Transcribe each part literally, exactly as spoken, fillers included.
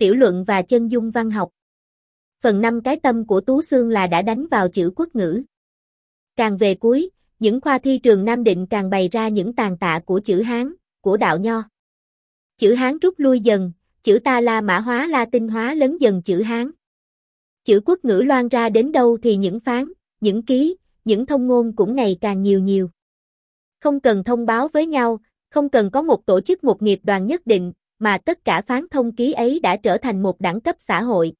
tiểu luận và chân dung văn học. Phần năm cái tâm của Tú Xương là đã đánh vào chữ quốc ngữ. Càng về cuối, những khoa thi trường Nam Định càng bày ra những tàn tạ của chữ Hán, của đạo Nho. Chữ Hán rút lui dần, chữ ta La Mã hóa La Tinh hóa lấn dần chữ Hán. Chữ quốc ngữ loan ra đến đâu thì những phán, những ký, những thông ngôn cũng ngày càng nhiều nhiều. Không cần thông báo với nhau, không cần có một tổ chức một nghiệp đoàn nhất định, mà tất cả phán thông ký ấy đã trở thành một đẳng cấp xã hội.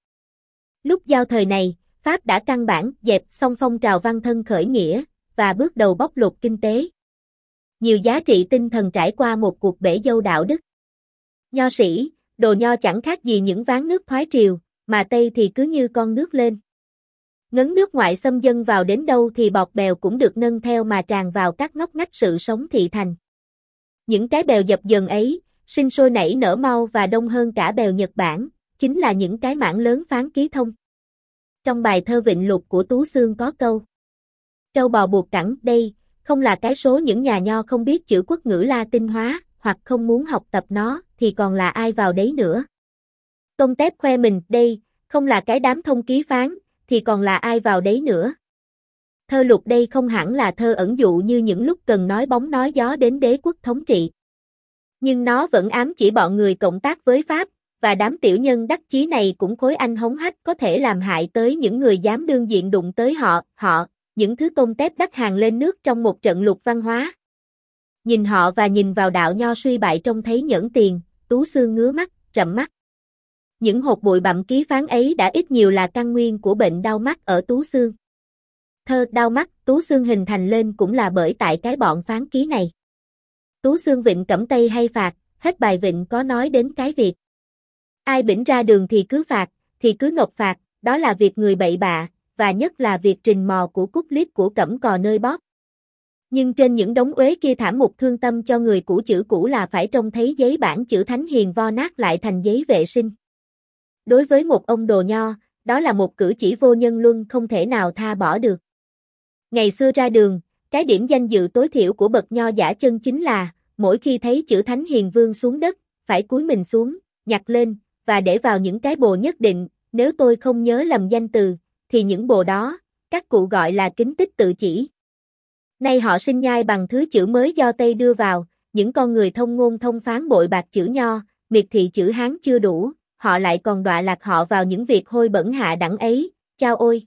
Lúc giao thời này, Pháp đã căn bản dẹp xong phong trào văn thân khởi nghĩa, và bước đầu bóc lột kinh tế. Nhiều giá trị tinh thần trải qua một cuộc bể dâu đạo đức. Nho sĩ, đồ nho chẳng khác gì những ván nước thoái triều, mà Tây thì cứ như con nước lên. Ngấn nước ngoại xâm dân vào đến đâu thì bọt bèo cũng được nâng theo mà tràn vào các ngóc ngách sự sống thị thành. Những cái bèo dập dần ấy, sinh sôi nảy nở mau và đông hơn cả bèo Nhật Bản, chính là những cái mảng lớn phán ký thông. Trong bài thơ Vịnh Lục của Tú Xương có câu: trâu bò buộc cẳng, đây không là cái số những nhà nho không biết chữ quốc ngữ La Tinh hóa, hoặc không muốn học tập nó, thì còn là ai vào đấy nữa. Công tép khoe mình, đây không là cái đám thông ký phán, thì còn là ai vào đấy nữa. Thơ Lục đây không hẳn là thơ ẩn dụ như những lúc cần nói bóng nói gió đến đế quốc thống trị. Nhưng nó vẫn ám chỉ bọn người cộng tác với Pháp, và đám tiểu nhân đắc chí này cũng khối anh hống hách có thể làm hại tới những người dám đương diện đụng tới họ, họ, những thứ tôm tép đắt hàng lên nước trong một trận lục văn hóa. Nhìn họ và nhìn vào đạo nho suy bại trông thấy nhẫn tiền, Tú Xương ngứa mắt, rậm mắt. Những hột bụi bặm ký phán ấy đã ít nhiều là căn nguyên của bệnh đau mắt ở Tú Xương. Thơ đau mắt, Tú Xương hình thành lên cũng là bởi tại cái bọn phán ký này. Tú Xương vịnh cẩm tây hay phạt, hết bài vịnh có nói đến cái việc. Ai bỉnh ra đường thì cứ phạt, thì cứ nộp phạt, đó là việc người bậy bạ, và nhất là việc trình mò của cúc lít của cẩm cò nơi bóp. Nhưng trên những đống uế kia thảm mục thương tâm cho người cũ chữ cũ là phải trông thấy giấy bản chữ thánh hiền vo nát lại thành giấy vệ sinh. Đối với một ông đồ nho, đó là một cử chỉ vô nhân luân không thể nào tha bỏ được. Ngày xưa ra đường, cái điểm danh dự tối thiểu của bậc nho giả chân chính là, mỗi khi thấy chữ thánh hiền vương xuống đất, phải cúi mình xuống, nhặt lên, và để vào những cái bồ nhất định, nếu tôi không nhớ lầm danh từ, thì những bồ đó, các cụ gọi là kính tích tự chỉ. Nay họ sinh nhai bằng thứ chữ mới do Tây đưa vào, những con người thông ngôn thông phán bội bạc chữ nho, miệt thị chữ Hán chưa đủ, họ lại còn đọa lạc họ vào những việc hôi bẩn hạ đẳng ấy, chao ôi.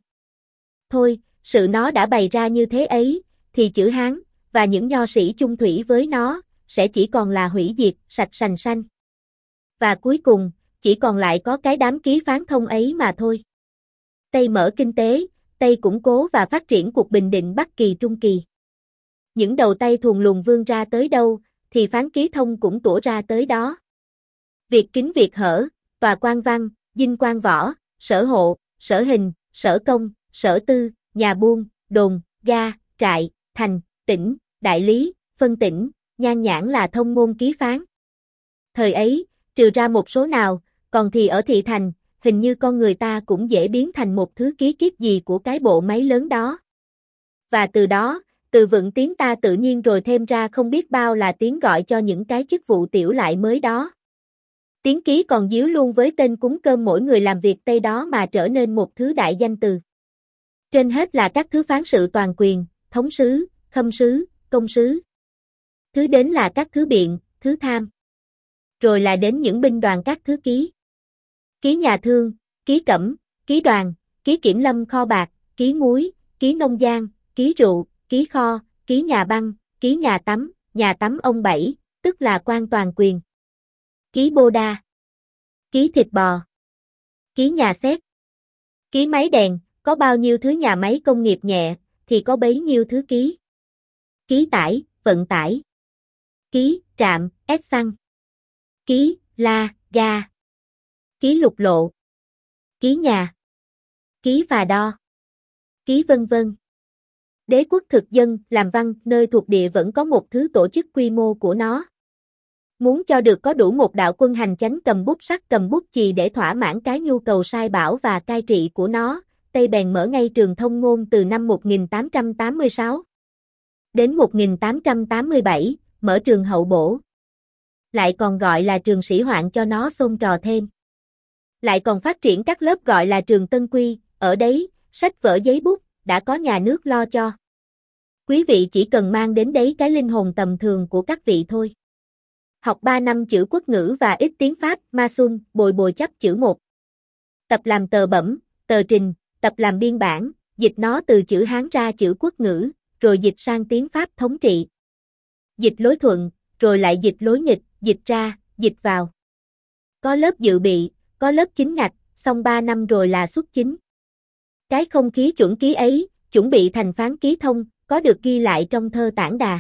Thôi, sự nó đã bày ra như thế ấy, thì chữ Hán, và những nho sĩ chung thủy với nó, sẽ chỉ còn là hủy diệt, sạch sành xanh. Và cuối cùng, chỉ còn lại có cái đám ký phán thông ấy mà thôi. Tây mở kinh tế, Tây củng cố và phát triển cuộc bình định Bắc Kỳ Trung Kỳ. Những đầu tay thuần lùn vươn ra tới đâu, thì phán ký thông cũng tủa ra tới đó. Việc kính việc hở, tòa quan văn, dinh quan võ, sở hộ, sở hình, sở công, sở tư, nhà buôn, đồn, ga, trại, thành, tỉnh, đại lý, phân tỉnh, nhan nhãn là thông ngôn ký phán. Thời ấy, trừ ra một số nào, còn thì ở thị thành, hình như con người ta cũng dễ biến thành một thứ ký kiết gì của cái bộ máy lớn đó. Và từ đó, từ vựng tiếng ta tự nhiên rồi thêm ra không biết bao là tiếng gọi cho những cái chức vụ tiểu lại mới đó. Tiếng ký còn díu luôn với tên cúng cơm mỗi người làm việc Tây đó mà trở nên một thứ đại danh từ. Trên hết là các thứ phán sự toàn quyền, thống sứ, khâm sứ, công sứ. Thứ đến là các thứ biện, thứ tham. Rồi là đến những binh đoàn các thứ ký. Ký nhà thương, ký cẩm, ký đoàn, ký kiểm lâm kho bạc, ký muối, ký nông giang, ký rượu, ký kho, ký nhà băng, ký nhà tắm, nhà tắm ông Bảy, tức là quan toàn quyền. Ký bô đa, ký thịt bò, ký nhà xét, ký máy đèn, có bao nhiêu thứ nhà máy công nghiệp nhẹ, thì có bấy nhiêu thứ ký. Ký tải, vận tải, ký trạm, ép xăng, ký la, ga, ký lục lộ, ký nhà, ký phà đo, ký vân vân. Đế quốc thực dân, làm văn, nơi thuộc địa vẫn có một thứ tổ chức quy mô của nó. Muốn cho được có đủ một đạo quân hành chánh cầm bút sắt cầm bút chì để thỏa mãn cái nhu cầu sai bảo và cai trị của nó, Tây bèn mở ngay trường thông ngôn từ năm một nghìn tám trăm tám mươi sáu. Đến một nghìn tám trăm tám mươi bảy, mở trường hậu bổ. Lại còn gọi là trường sĩ hoạn cho nó xôn trò thêm. Lại còn phát triển các lớp gọi là trường Tân Quy, ở đấy, sách vở giấy bút, đã có nhà nước lo cho. Quý vị chỉ cần mang đến đấy cái linh hồn tầm thường của các vị thôi. Học ba năm chữ quốc ngữ và ít tiếng Pháp, ma xuân, bồi bồi chấp chữ một. Tập làm tờ bẩm, tờ trình, tập làm biên bản, dịch nó từ chữ Hán ra chữ quốc ngữ, rồi dịch sang tiếng Pháp thống trị. Dịch lối thuận, rồi lại dịch lối nghịch, dịch ra, dịch vào. Có lớp dự bị, có lớp chính ngạch, xong ba năm rồi là xuất chính. Cái không khí chuẩn ký ấy, chuẩn bị thành phán ký thông, có được ghi lại trong thơ Tản Đà.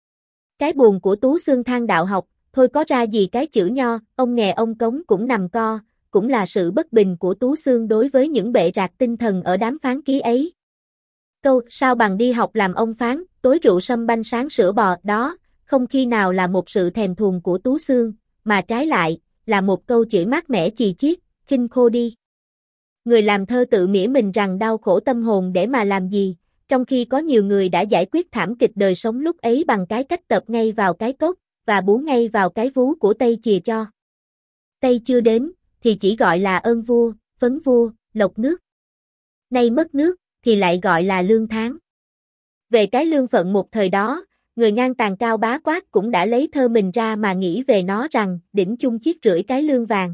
Cái buồn của Tú Xương than đạo học, thôi có ra gì cái chữ nho, ông nghè ông cống cũng nằm co, cũng là sự bất bình của Tú Xương đối với những bệ rạc tinh thần ở đám phán ký ấy. Câu, sao bằng đi học làm ông phán, tối rượu sâm banh sáng sữa bò, đó, không khi nào là một sự thèm thuồng của Tú Xương, mà trái lại, là một câu chửi mát mẻ chì chiết, khinh khô đi. Người làm thơ tự mỉa mình rằng đau khổ tâm hồn để mà làm gì, trong khi có nhiều người đã giải quyết thảm kịch đời sống lúc ấy bằng cái cách tập ngay vào cái cốc, và bú ngay vào cái vú của Tây chìa cho. Tây chưa đến, thì chỉ gọi là ơn vua, phấn vua, lộc nước. Nay mất nước, thì lại gọi là lương tháng. Về cái lương phận một thời đó, người ngang tàn cao bá quát cũng đã lấy thơ mình ra mà nghĩ về nó rằng đỉnh chung chiết rưỡi cái lương vàng.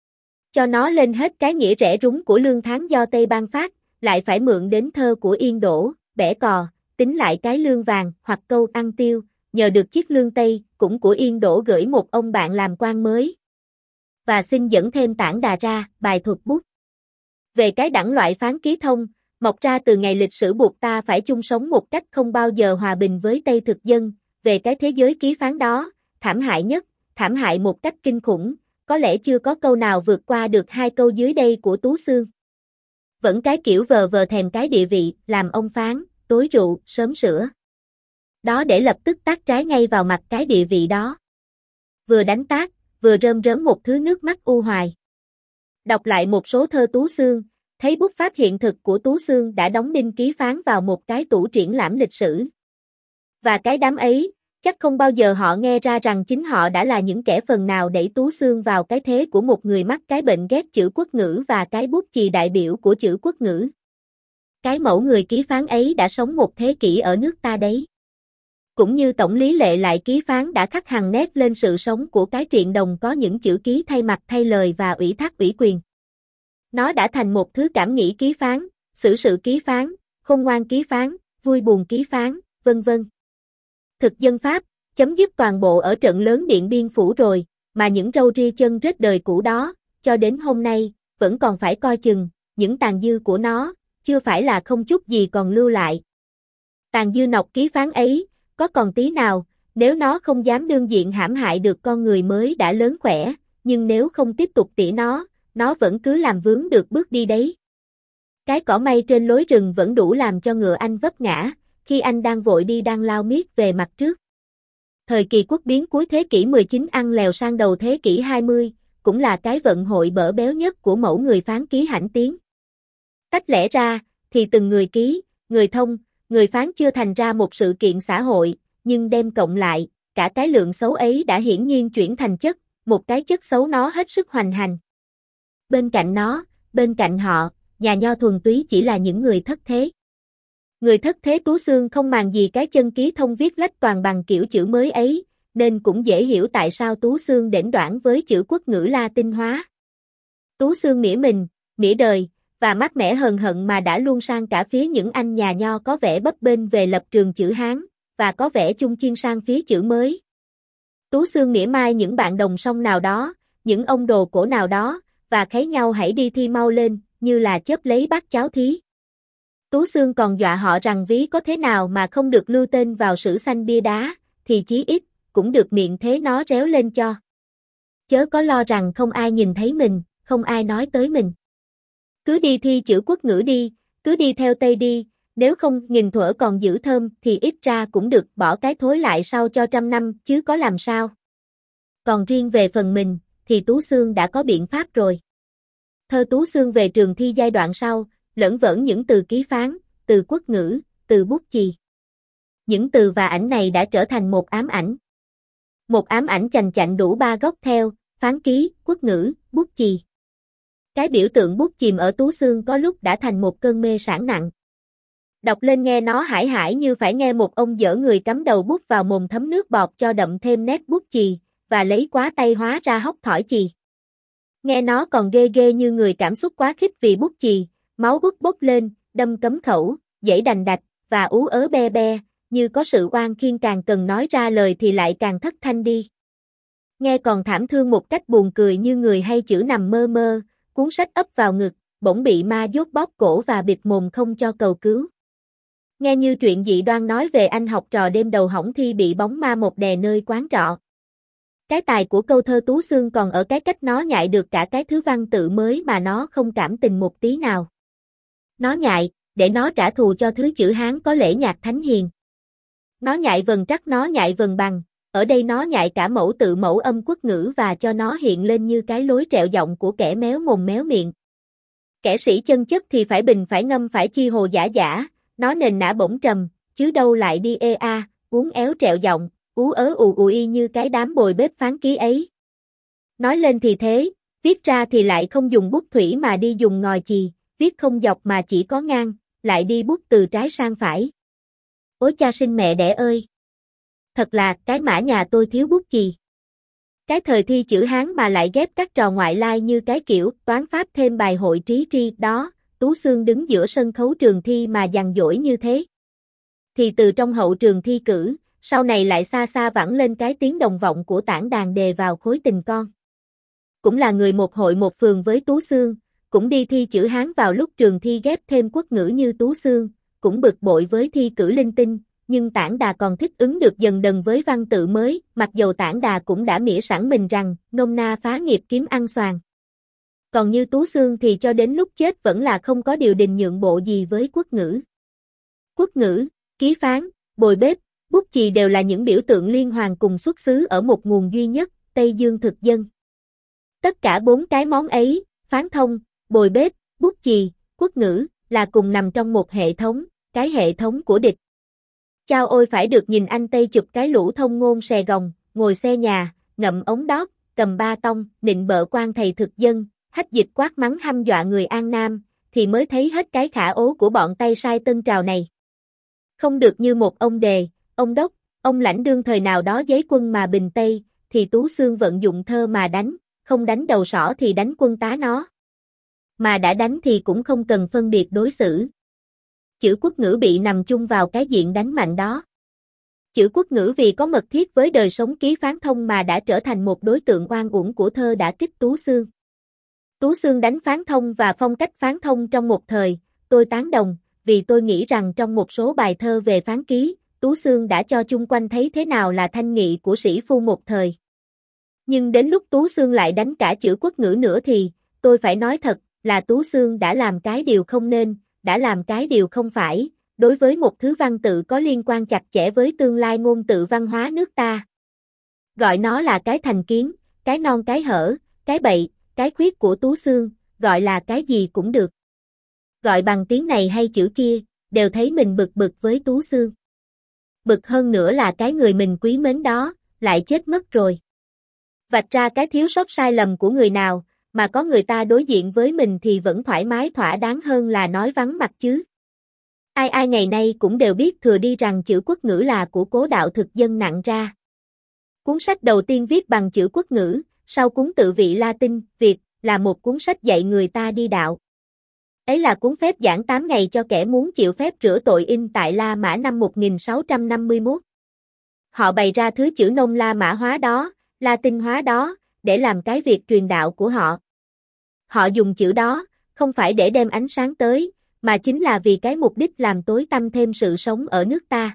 Cho nó lên hết cái nghĩa rẻ rúng của lương tháng do Tây ban phát, lại phải mượn đến thơ của Yên Đỗ, bẻ cò, tính lại cái lương vàng hoặc câu ăn tiêu, nhờ được chiếc lương Tây cũng của Yên Đỗ gửi một ông bạn làm quan mới. Và xin dẫn thêm Tản Đà ra, bài thuật bút. Về cái đẳng loại phán ký thông, mọc ra từ ngày lịch sử buộc ta phải chung sống một cách không bao giờ hòa bình với Tây thực dân, về cái thế giới ký phán đó, thảm hại nhất, thảm hại một cách kinh khủng, có lẽ chưa có câu nào vượt qua được hai câu dưới đây của Tú Xương. Vẫn cái kiểu vờ vờ thèm cái địa vị, làm ông phán, tối rượu, sớm sữa. Đó để lập tức tát trái ngay vào mặt cái địa vị đó. Vừa đánh tát, vừa rơm rớm một thứ nước mắt u hoài. Đọc lại một số thơ Tú Xương, thấy bút pháp hiện thực của Tú Xương đã đóng đinh ký phán vào một cái tủ triển lãm lịch sử. Và cái đám ấy, chắc không bao giờ họ nghe ra rằng chính họ đã là những kẻ phần nào đẩy Tú Xương vào cái thế của một người mắc cái bệnh ghét chữ quốc ngữ và cái bút chì đại biểu của chữ quốc ngữ. Cái mẫu người ký phán ấy đã sống một thế kỷ ở nước ta đấy. Cũng như tổng lý lệ lại ký phán đã khắc hằn nét lên sự sống của cái triện đồng có những chữ ký thay mặt thay lời và ủy thác ủy quyền. Nó đã thành một thứ cảm nghĩ ký phán, xử sự ký phán, khôn ngoan ký phán, vui buồn ký phán, vân vân. Thực dân Pháp, chấm dứt toàn bộ ở trận lớn Điện Biên Phủ rồi, mà những râu ria chân rết đời cũ đó, cho đến hôm nay, vẫn còn phải coi chừng, những tàn dư của nó, chưa phải là không chút gì còn lưu lại. Tàn dư nọc ký phán ấy, có còn tí nào, nếu nó không dám đương diện hãm hại được con người mới đã lớn khỏe, nhưng nếu không tiếp tục tỉa nó, nó vẫn cứ làm vướng được bước đi đấy. Cái cỏ may trên lối rừng vẫn đủ làm cho ngựa anh vấp ngã, khi anh đang vội đi đang lao miết về mặt trước. Thời kỳ quốc biến cuối thế kỷ mười chín ăn lèo sang đầu thế kỷ hai mươi, cũng là cái vận hội bở béo nhất của mẫu người phán ký hãnh tiến. Tách lẽ ra, thì từng người ký, người thông, người phán chưa thành ra một sự kiện xã hội, nhưng đem cộng lại, cả cái lượng xấu ấy đã hiển nhiên chuyển thành chất, một cái chất xấu nó hết sức hoành hành. Bên cạnh nó, bên cạnh họ, nhà nho thuần túy chỉ là những người thất thế. Người thất thế Tú Xương không màng gì cái chân ký thông viết lách toàn bằng kiểu chữ mới ấy, nên cũng dễ hiểu tại sao Tú Xương đễnh đoản với chữ quốc ngữ Latin hóa. Tú Xương mỉa mình, mỉa đời, và mát mẻ hờn hận mà đã luôn sang cả phía những anh nhà nho có vẻ bấp bênh về lập trường chữ Hán, và có vẻ chung chiên sang phía chữ mới. Tú Xương mỉa mai những bạn đồng song nào đó, những ông đồ cổ nào đó, và khấy nhau hãy đi thi mau lên, như là chớp lấy bát cháo thí. Tú Xương còn dọa họ rằng ví có thế nào mà không được lưu tên vào sử xanh bia đá, thì chí ít, cũng được miệng thế nó réo lên cho. Chớ có lo rằng không ai nhìn thấy mình, không ai nói tới mình. Cứ đi thi chữ quốc ngữ đi, cứ đi theo Tây đi, nếu không nghìn thuở còn giữ thơm thì ít ra cũng được bỏ cái thối lại sau cho trăm năm chứ có làm sao. Còn riêng về phần mình, thì Tú Xương đã có biện pháp rồi. Thơ Tú Xương về trường thi giai đoạn sau, lẫn vẩn những từ ký phán, từ quốc ngữ, từ bút chì. Những từ và ảnh này đã trở thành một ám ảnh. Một ám ảnh chành chạnh đủ ba góc theo, phán ký, quốc ngữ, bút chì. Cái biểu tượng bút chìm ở Tú Xương có lúc đã thành một cơn mê sảng nặng. Đọc lên nghe nó hãi hãi như phải nghe một ông dở người cắm đầu bút vào mồm thấm nước bọt cho đậm thêm nét bút chì, và lấy quá tay hóa ra hốc thỏi chì. Nghe nó còn ghê ghê như người cảm xúc quá khích vì bút chì, máu bút bốc lên, đâm cấm khẩu, dãy đành đạch, và ú ớ be be, như có sự oan khiên càng cần nói ra lời thì lại càng thất thanh đi. Nghe còn thảm thương một cách buồn cười như người hay chữ nằm mơ mơ, cuốn sách ấp vào ngực, bỗng bị ma dốt bóp cổ và bịt mồm không cho cầu cứu. Nghe như truyện dị đoan nói về anh học trò đêm đầu hỏng thi bị bóng ma một đè nơi quán trọ. Cái tài của câu thơ Tú Xương còn ở cái cách nó nhại được cả cái thứ văn tự mới mà nó không cảm tình một tí nào. Nó nhại, để nó trả thù cho thứ chữ Hán có lễ nhạc thánh hiền. Nó nhại vần trắc, nó nhại vần bằng, ở đây nó nhại cả mẫu tự mẫu âm quốc ngữ và cho nó hiện lên như cái lối trẹo giọng của kẻ méo mồm méo miệng. Kẻ sĩ chân chất thì phải bình phải ngâm phải chi hồ giả giả, nó nền nã bổng trầm, chứ đâu lại đi ê a, uốn éo trẹo giọng, ú ớ ù ù y như cái đám bồi bếp phán ký ấy. Nói lên thì thế, viết ra thì lại không dùng bút thủy mà đi dùng ngòi chì, viết không dọc mà chỉ có ngang, lại đi bút từ trái sang phải. Ôi cha sinh mẹ đẻ ơi! Thật là, cái mã nhà tôi thiếu bút chì. Cái thời thi chữ Hán mà lại ghép các trò ngoại lai như cái kiểu toán pháp thêm bài hội trí tri đó, Tú Xương đứng giữa sân khấu trường thi mà dằn dỗi như thế. Thì từ trong hậu trường thi cử, sau này lại xa xa vẳng lên cái tiếng đồng vọng của tản đàn đề vào khối tình con. Cũng là người một hội một phường với Tú Xương, cũng đi thi chữ Hán vào lúc trường thi ghép thêm quốc ngữ như Tú Xương, cũng bực bội với thi cử linh tinh, nhưng Tản Đà còn thích ứng được dần dần với văn tự mới, mặc dầu Tản Đà cũng đã mỉa sẵn mình rằng, nôm na phá nghiệp kiếm ăn xoàn. Còn như Tú Xương thì cho đến lúc chết vẫn là không có điều đình nhượng bộ gì với quốc ngữ. Quốc ngữ, ký phán, bồi bếp, bút chì đều là những biểu tượng liên hoàn cùng xuất xứ ở một nguồn duy nhất, Tây Dương thực dân. Tất cả bốn cái món ấy, phán thông, bồi bếp, bút chì, quốc ngữ, là cùng nằm trong một hệ thống, cái hệ thống của địch. Chao ôi phải được nhìn anh Tây chụp cái lũ thông ngôn Sài Gòn, ngồi xe nhà, ngậm ống đót, cầm ba tông, nịnh bợ quan thầy thực dân, hách dịch quát mắng hăm dọa người An Nam, thì mới thấy hết cái khả ố của bọn Tây sai Tân Trào này. Không được như một ông đề, ông đốc, ông lãnh đương thời nào đó giấy quân mà bình Tây, thì Tú Xương vận dụng thơ mà đánh, không đánh đầu sỏ thì đánh quân tá nó. Mà đã đánh thì cũng không cần phân biệt đối xử. Chữ quốc ngữ bị nằm chung vào cái diện đánh mạnh đó. Chữ quốc ngữ vì có mật thiết với đời sống ký phán thông mà đã trở thành một đối tượng oan uổng của thơ đã kích Tú Xương. Tú Xương đánh phán thông và phong cách phán thông trong một thời, tôi tán đồng, vì tôi nghĩ rằng trong một số bài thơ về phán ký, Tú Xương đã cho chung quanh thấy thế nào là thanh nghị của sĩ phu một thời. Nhưng đến lúc Tú Xương lại đánh cả chữ quốc ngữ nữa thì, tôi phải nói thật, là Tú Xương đã làm cái điều không nên, đã làm cái điều không phải, đối với một thứ văn tự có liên quan chặt chẽ với tương lai ngôn tự văn hóa nước ta. Gọi nó là cái thành kiến, cái non cái hở, cái bậy, cái khuyết của Tú Xương, gọi là cái gì cũng được. Gọi bằng tiếng này hay chữ kia, đều thấy mình bực bực với Tú Xương. Bực hơn nữa là cái người mình quý mến đó, lại chết mất rồi. Vạch ra cái thiếu sót sai lầm của người nào, mà có người ta đối diện với mình thì vẫn thoải mái thỏa đáng hơn là nói vắng mặt chứ. Ai ai ngày nay cũng đều biết thừa đi rằng chữ quốc ngữ là của cố đạo thực dân nặng ra. Cuốn sách đầu tiên viết bằng chữ quốc ngữ, sau cuốn tự vị Latin, Việt, là một cuốn sách dạy người ta đi đạo. Ấy là cuốn phép giảng tám ngày cho kẻ muốn chịu phép rửa tội in tại La Mã năm một nghìn sáu trăm năm mươi mốt. Họ bày ra thứ chữ nôm La Mã hóa đó, Latin hóa đó, để làm cái việc truyền đạo của họ. Họ dùng chữ đó, không phải để đem ánh sáng tới, mà chính là vì cái mục đích làm tối tăm thêm sự sống ở nước ta.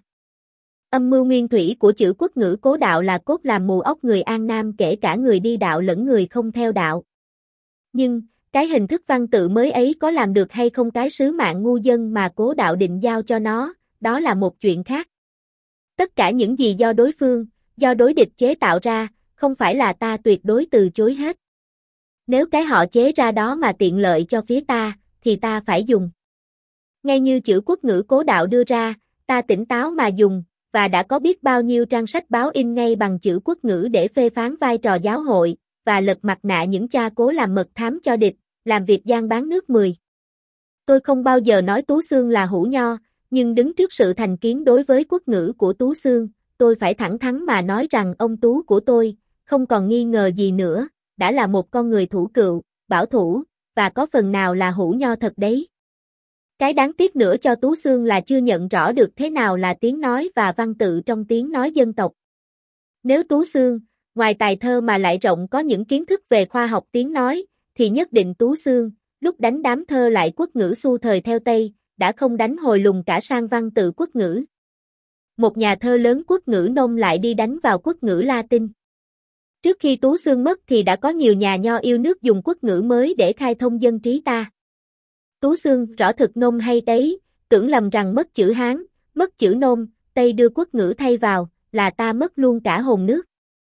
Âm mưu nguyên thủy của chữ quốc ngữ cố đạo là cốt làm mù óc người An Nam kể cả người đi đạo lẫn người không theo đạo. Nhưng, cái hình thức văn tự mới ấy có làm được hay không cái sứ mạng ngu dân mà cố đạo định giao cho nó, đó là một chuyện khác. Tất cả những gì do đối phương, do đối địch chế tạo ra, không phải là ta tuyệt đối từ chối hết. Nếu cái họ chế ra đó mà tiện lợi cho phía ta, thì ta phải dùng. Ngay như chữ quốc ngữ cố đạo đưa ra, ta tỉnh táo mà dùng, và đã có biết bao nhiêu trang sách báo in ngay bằng chữ quốc ngữ để phê phán vai trò giáo hội, và lật mặt nạ những cha cố làm mật thám cho địch, làm việc gian bán nước mười. Tôi không bao giờ nói Tú Xương là hủ nho, nhưng đứng trước sự thành kiến đối với quốc ngữ của Tú Xương, tôi phải thẳng thắn mà nói rằng ông Tú của tôi, không còn nghi ngờ gì nữa, đã là một con người thủ cựu, bảo thủ, và có phần nào là hủ nho thật đấy. Cái đáng tiếc nữa cho Tú Xương là chưa nhận rõ được thế nào là tiếng nói và văn tự trong tiếng nói dân tộc. Nếu Tú Xương, ngoài tài thơ mà lại rộng có những kiến thức về khoa học tiếng nói, thì nhất định Tú Xương, lúc đánh đám thơ lại quốc ngữ xu thời theo Tây, đã không đánh hồi lùng cả sang văn tự quốc ngữ. Một nhà thơ lớn quốc ngữ nôm lại đi đánh vào quốc ngữ Latin. Trước khi Tú Xương mất thì đã có nhiều nhà nho yêu nước dùng quốc ngữ mới để khai thông dân trí ta. Tú Xương rõ thực nôm hay đấy, tưởng lầm rằng mất chữ Hán, mất chữ nôm, Tây đưa quốc ngữ thay vào, là ta mất luôn cả hồn nước.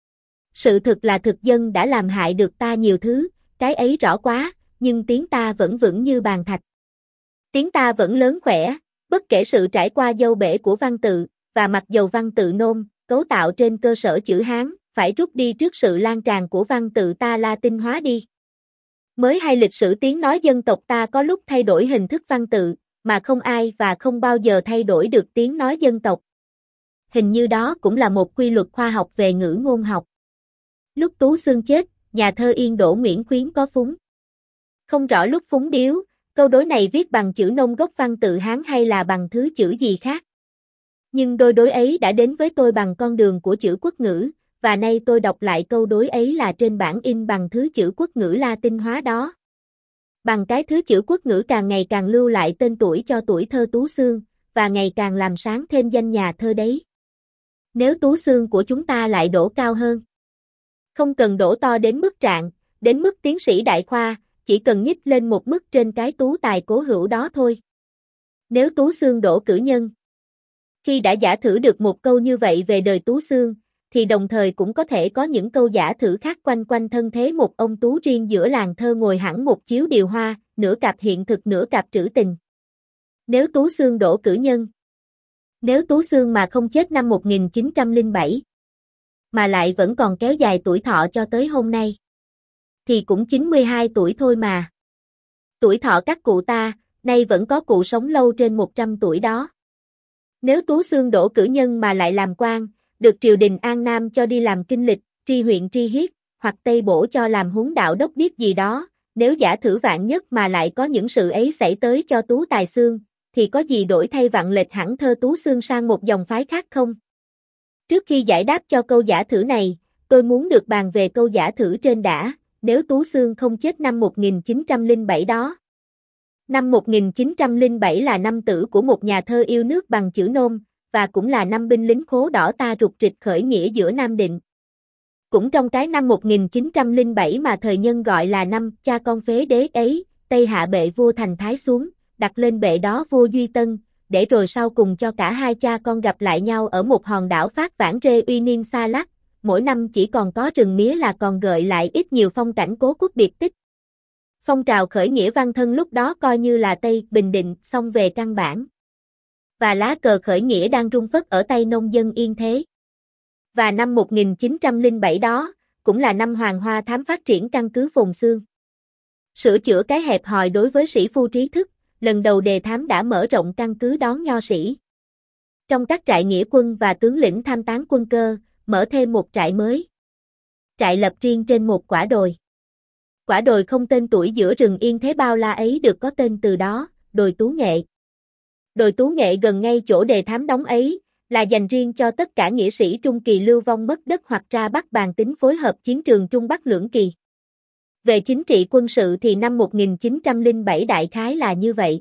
Sự thực là thực dân đã làm hại được ta nhiều thứ, cái ấy rõ quá, nhưng tiếng ta vẫn vững như bàn thạch. Tiếng ta vẫn lớn khỏe, bất kể sự trải qua dâu bể của văn tự, và mặc dầu văn tự nôm, cấu tạo trên cơ sở chữ Hán, phải rút đi trước sự lan tràn của văn tự ta Latin hóa đi. Mới hay lịch sử tiếng nói dân tộc ta có lúc thay đổi hình thức văn tự, mà không ai và không bao giờ thay đổi được tiếng nói dân tộc. Hình như đó cũng là một quy luật khoa học về ngữ ngôn học. Lúc Tú Xương chết, nhà thơ Yên Đỗ Nguyễn Khuyến có phúng. Không rõ lúc phúng điếu, câu đối này viết bằng chữ nôm gốc văn tự Hán hay là bằng thứ chữ gì khác. Nhưng đôi đối ấy đã đến với tôi bằng con đường của chữ quốc ngữ, và nay tôi đọc lại câu đối ấy là trên bản in bằng thứ chữ quốc ngữ Latin hóa đó. Bằng cái thứ chữ quốc ngữ càng ngày càng lưu lại tên tuổi cho tuổi thơ Tú Xương, và ngày càng làm sáng thêm danh nhà thơ đấy. Nếu Tú Xương của chúng ta lại đổ cao hơn. Không cần đổ to đến mức trạng, đến mức tiến sĩ đại khoa, chỉ cần nhích lên một mức trên cái tú tài cố hữu đó thôi. Nếu Tú Xương đổ cử nhân. Khi đã giả thử được một câu như vậy về đời Tú Xương, thì đồng thời cũng có thể có những câu giả thử khác quanh quanh thân thế một ông Tú riêng giữa làng thơ ngồi hẳn một chiếu điều hoa, nửa cặp hiện thực nửa cặp trữ tình. Nếu Tú Xương đổ cử nhân. Nếu Tú Xương mà không chết năm một nghìn chín trăm lẻ bảy, mà lại vẫn còn kéo dài tuổi thọ cho tới hôm nay, thì cũng chín mươi hai tuổi thôi mà. Tuổi thọ các cụ ta, nay vẫn có cụ sống lâu trên một trăm tuổi đó. Nếu Tú Xương đổ cử nhân mà lại làm quan, được triều đình An Nam cho đi làm kinh lịch, tri huyện tri hiết, hoặc Tây Bổ cho làm huấn đạo đốc biết gì đó, nếu giả thử vạn nhất mà lại có những sự ấy xảy tới cho Tú Tài Xương, thì có gì đổi thay vặn lệch hẳn thơ Tú Xương sang một dòng phái khác không? Trước khi giải đáp cho câu giả thử này, tôi muốn được bàn về câu giả thử trên đã, nếu Tú Xương không chết năm một nghìn chín trăm lẻ bảy đó. Năm một nghìn chín trăm lẻ bảy là năm tử của một nhà thơ yêu nước bằng chữ nôm, và cũng là năm binh lính khố đỏ ta rục rịch khởi nghĩa giữa Nam Định. Cũng trong cái năm một nghìn chín trăm lẻ bảy mà thời nhân gọi là năm cha con phế đế ấy, Tây hạ bệ vua Thành Thái xuống, đặt lên bệ đó vua Duy Tân, để rồi sau cùng cho cả hai cha con gặp lại nhau ở một hòn đảo phát vãng rê uy niên xa lắc, mỗi năm chỉ còn có rừng mía là còn gợi lại ít nhiều phong cảnh cố quốc biệt tích. Phong trào khởi nghĩa văn thân lúc đó coi như là Tây Bình Định xong về căn bản. Và lá cờ khởi nghĩa đang rung phất ở tay nông dân yên thế. Và năm một nghìn chín trăm lẻ bảy đó, cũng là năm Hoàng Hoa Thám phát triển căn cứ Phồn Xương. Sửa chữa cái hẹp hòi đối với sĩ phu trí thức, lần đầu đề thám đã mở rộng căn cứ đón nho sĩ. Trong các trại nghĩa quân và tướng lĩnh tham tán quân cơ, mở thêm một trại mới. Trại lập riêng trên một quả đồi. Quả đồi không tên tuổi giữa rừng yên thế bao la ấy được có tên từ đó, đồi Tú Nghệ. Đồi Tú Nghệ gần ngay chỗ đề thám đóng ấy, là dành riêng cho tất cả nghĩa sĩ Trung Kỳ lưu vong mất đất hoặc ra Bắc bàn tính phối hợp chiến trường Trung Bắc lưỡng kỳ. Về chính trị quân sự thì năm một nghìn chín trăm lẻ bảy đại khái là như vậy.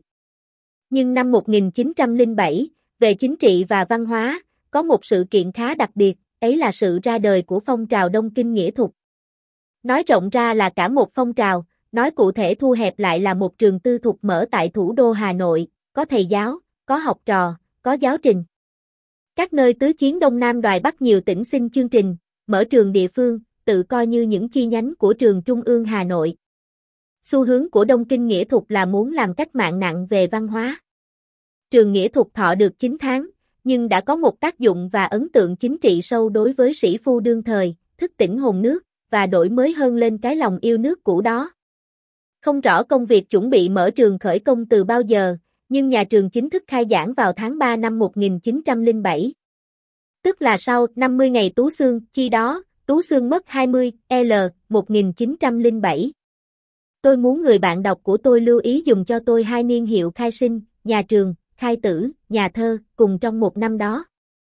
Nhưng năm một nghìn chín trăm lẻ bảy, về chính trị và văn hóa, có một sự kiện khá đặc biệt, ấy là sự ra đời của phong trào Đông Kinh Nghĩa Thục. Nói rộng ra là cả một phong trào, nói cụ thể thu hẹp lại là một trường tư thục mở tại thủ đô Hà Nội, có thầy giáo, có học trò, có giáo trình. Các nơi tứ chiến Đông Nam Đoài Bắc nhiều tỉnh xin chương trình, mở trường địa phương, tự coi như những chi nhánh của trường Trung ương Hà Nội. Xu hướng của Đông Kinh Nghĩa Thục là muốn làm cách mạng nặng về văn hóa. Trường Nghĩa Thục thọ được chín tháng, nhưng đã có một tác dụng và ấn tượng chính trị sâu đối với sĩ phu đương thời, thức tỉnh hồn nước, và đổi mới hơn lên cái lòng yêu nước cũ đó. Không rõ công việc chuẩn bị mở trường khởi công từ bao giờ, nhưng nhà trường chính thức khai giảng vào tháng ba năm một nghìn chín trăm lẻ bảy. Tức là sau năm mươi ngày Tú Xương, chi đó, Tú Xương mất hai mươi L, một nghìn chín trăm lẻ bảy. Tôi muốn người bạn đọc của tôi lưu ý dùng cho tôi hai niên hiệu khai sinh, nhà trường, khai tử, nhà thơ, cùng trong một năm đó.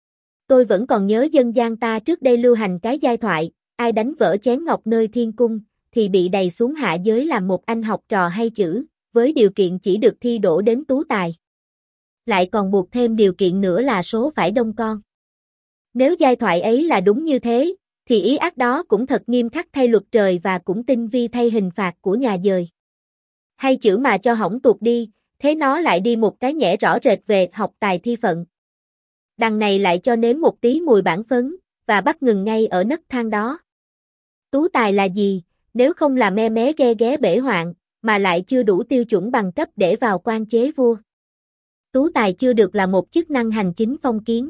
Tôi vẫn còn nhớ dân gian ta trước đây lưu hành cái giai thoại, ai đánh vỡ chén ngọc nơi thiên cung, thì bị đày xuống hạ giới làm một anh học trò hay chữ, với điều kiện chỉ được thi đỗ đến tú tài. Lại còn buộc thêm điều kiện nữa là số phải đông con. Nếu giai thoại ấy là đúng như thế, thì ý ác đó cũng thật nghiêm khắc thay luật trời và cũng tinh vi thay hình phạt của nhà dời. Hay chữ mà cho hỏng tuột đi, thế nó lại đi một cái nhẽ rõ rệt về học tài thi phận. Đằng này lại cho nếm một tí mùi bản phấn, và bắt ngừng ngay ở nấc thang đó. Tú tài là gì, nếu không là me mé ghe ghé bể hoạn, mà lại chưa đủ tiêu chuẩn bằng cấp để vào quan chế vua. Tú tài chưa được là một chức năng hành chính phong kiến.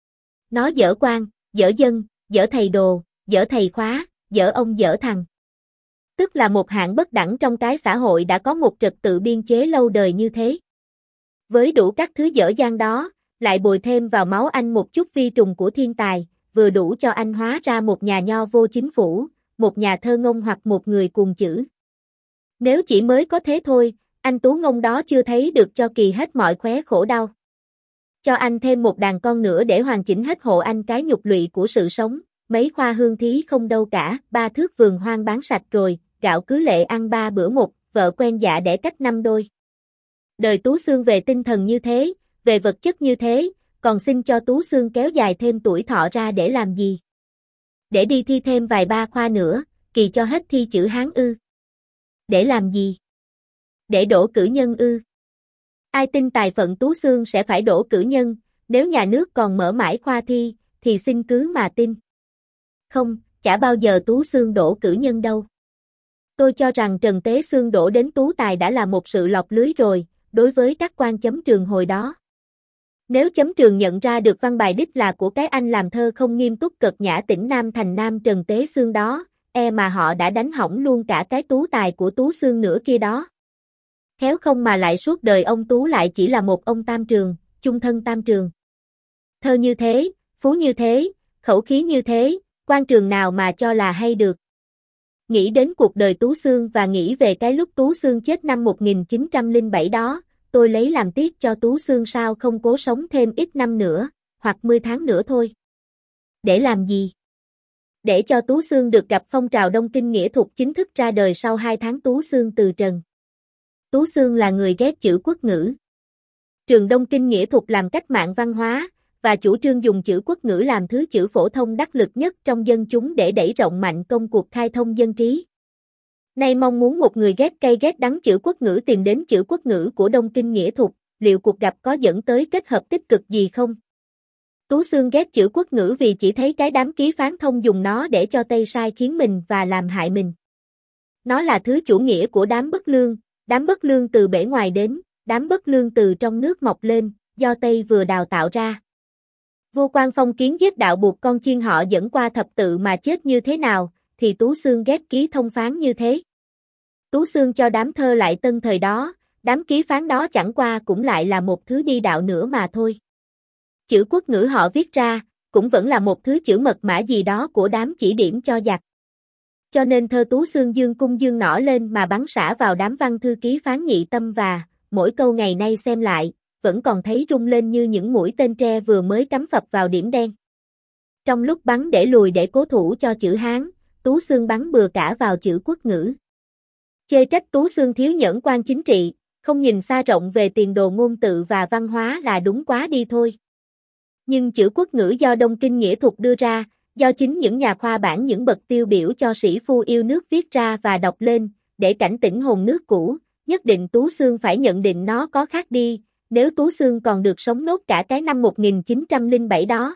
Nó dở quan, dở dân, dở thầy đồ, dở thầy khóa, dở ông dở thằng. Tức là một hạng bất đẳng trong cái xã hội đã có một trật tự biên chế lâu đời như thế. Với đủ các thứ dở dang đó, lại bồi thêm vào máu anh một chút vi trùng của thiên tài, vừa đủ cho anh hóa ra một nhà nho vô chính phủ, một nhà thơ ngông hoặc một người cuồng chữ. Nếu chỉ mới có thế thôi, anh Tú Ngông đó chưa thấy được cho kỳ hết mọi khóe khổ đau. Cho anh thêm một đàn con nữa để hoàn chỉnh hết hộ anh cái nhục lụy của sự sống, mấy khoa hương thí không đâu cả, ba thước vườn hoang bán sạch rồi, gạo cứ lệ ăn ba bữa một, vợ quen dạ đẻ cách năm đôi. Đời Tú Xương về tinh thần như thế, về vật chất như thế, còn xin cho Tú Xương kéo dài thêm tuổi thọ ra để làm gì? Để đi thi thêm vài ba khoa nữa, kỳ cho hết thi chữ Hán ư? Để làm gì? Để đỗ cử nhân ư? Ai tin tài phận Tú Xương sẽ phải đỗ cử nhân, nếu nhà nước còn mở mãi khoa thi, thì xin cứ mà tin. Không, chả bao giờ Tú Xương đỗ cử nhân đâu. Tôi cho rằng Trần Tế Xương đỗ đến tú tài đã là một sự lọc lưới rồi, đối với các quan chấm trường hồi đó. Nếu chấm trường nhận ra được văn bài đích là của cái anh làm thơ không nghiêm túc cợt nhã tỉnh Nam thành Nam Trần Tế Xương đó, e mà họ đã đánh hỏng luôn cả cái tú tài của Tú Xương nữa kia đó. Khéo không mà lại suốt đời ông Tú lại chỉ là một ông tam trường, chung thân tam trường. Thơ như thế, phú như thế, khẩu khí như thế, quan trường nào mà cho là hay được. Nghĩ đến cuộc đời Tú Xương và nghĩ về cái lúc Tú Xương chết năm một nghìn chín trăm lẻ bảy đó, tôi lấy làm tiếc cho Tú Xương sao không cố sống thêm ít năm nữa, hoặc mười tháng nữa thôi. Để làm gì? Để cho Tú Xương được gặp phong trào Đông Kinh Nghĩa Thục chính thức ra đời sau hai tháng Tú Xương từ trần. Tú Xương là người ghét chữ quốc ngữ. Trường Đông Kinh Nghĩa Thục làm cách mạng văn hóa, và chủ trương dùng chữ quốc ngữ làm thứ chữ phổ thông đắc lực nhất trong dân chúng để đẩy rộng mạnh công cuộc khai thông dân trí. Nay mong muốn một người ghét cay ghét đắng chữ quốc ngữ tìm đến chữ quốc ngữ của Đông Kinh Nghĩa Thục, liệu cuộc gặp có dẫn tới kết hợp tích cực gì không? Tú Xương ghét chữ quốc ngữ vì chỉ thấy cái đám ký phán thông dùng nó để cho Tây sai khiến mình và làm hại mình. Nó là thứ chủ nghĩa của đám bất lương, đám bất lương từ bể ngoài đến, đám bất lương từ trong nước mọc lên, do Tây vừa đào tạo ra. Vua Quan Phong Kiến giết đạo buộc con chiên họ dẫn qua thập tự mà chết như thế nào, thì Tú Xương ghét ký thông phán như thế. Tú Xương cho đám thơ lại tân thời đó, đám ký phán đó chẳng qua cũng lại là một thứ đi đạo nữa mà thôi. Chữ quốc ngữ họ viết ra, cũng vẫn là một thứ chữ mật mã gì đó của đám chỉ điểm cho giặc. Cho nên thơ Tú Xương dương cung dương nỏ lên mà bắn xả vào đám văn thư ký phán nhị tâm và, mỗi câu ngày nay xem lại, vẫn còn thấy rung lên như những mũi tên tre vừa mới cắm phập vào điểm đen. Trong lúc bắn để lùi để cố thủ cho chữ Hán, Tú Xương bắn bừa cả vào chữ quốc ngữ. Chê trách Tú Xương thiếu nhẫn quan chính trị, không nhìn xa rộng về tiền đồ ngôn tự và văn hóa là đúng quá đi thôi. Nhưng chữ quốc ngữ do Đông Kinh Nghĩa Thục đưa ra, do chính những nhà khoa bản những bậc tiêu biểu cho sĩ phu yêu nước viết ra và đọc lên, để cảnh tỉnh hồn nước cũ, nhất định Tú Xương phải nhận định nó có khác đi, nếu Tú Xương còn được sống nốt cả cái năm một nghìn chín trăm lẻ bảy đó.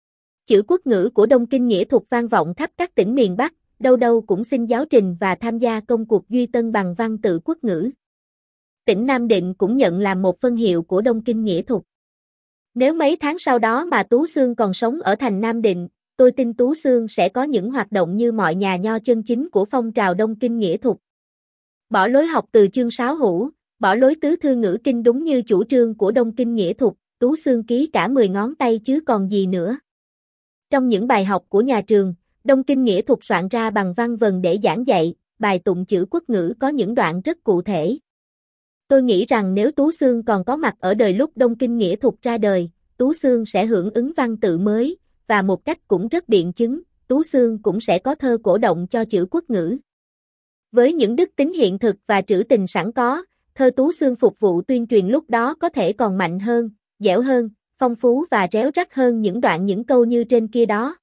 Chữ quốc ngữ của Đông Kinh Nghĩa Thục vang vọng khắp các tỉnh miền Bắc, đâu đâu cũng xin giáo trình và tham gia công cuộc duy tân bằng văn tự quốc ngữ. Tỉnh Nam Định cũng nhận làm một phân hiệu của Đông Kinh Nghĩa Thục. Nếu mấy tháng sau đó mà Tú Xương còn sống ở thành Nam Định, tôi tin Tú Xương sẽ có những hoạt động như mọi nhà nho chân chính của phong trào Đông Kinh Nghĩa Thục. Bỏ lối học từ chương sáu hữu, bỏ lối tứ thư ngữ kinh đúng như chủ trương của Đông Kinh Nghĩa Thục, Tú Xương ký cả mười ngón tay chứ còn gì nữa. Trong những bài học của nhà trường, Đông Kinh Nghĩa Thục soạn ra bằng văn vần để giảng dạy, bài tụng chữ quốc ngữ có những đoạn rất cụ thể. Tôi nghĩ rằng nếu Tú Xương còn có mặt ở đời lúc Đông Kinh Nghĩa Thục ra đời, Tú Xương sẽ hưởng ứng văn tự mới, và một cách cũng rất biện chứng, Tú Xương cũng sẽ có thơ cổ động cho chữ quốc ngữ. Với những đức tính hiện thực và trữ tình sẵn có, thơ Tú Xương phục vụ tuyên truyền lúc đó có thể còn mạnh hơn, dẻo hơn, phong phú và réo rắt hơn những đoạn những câu như trên kia đó.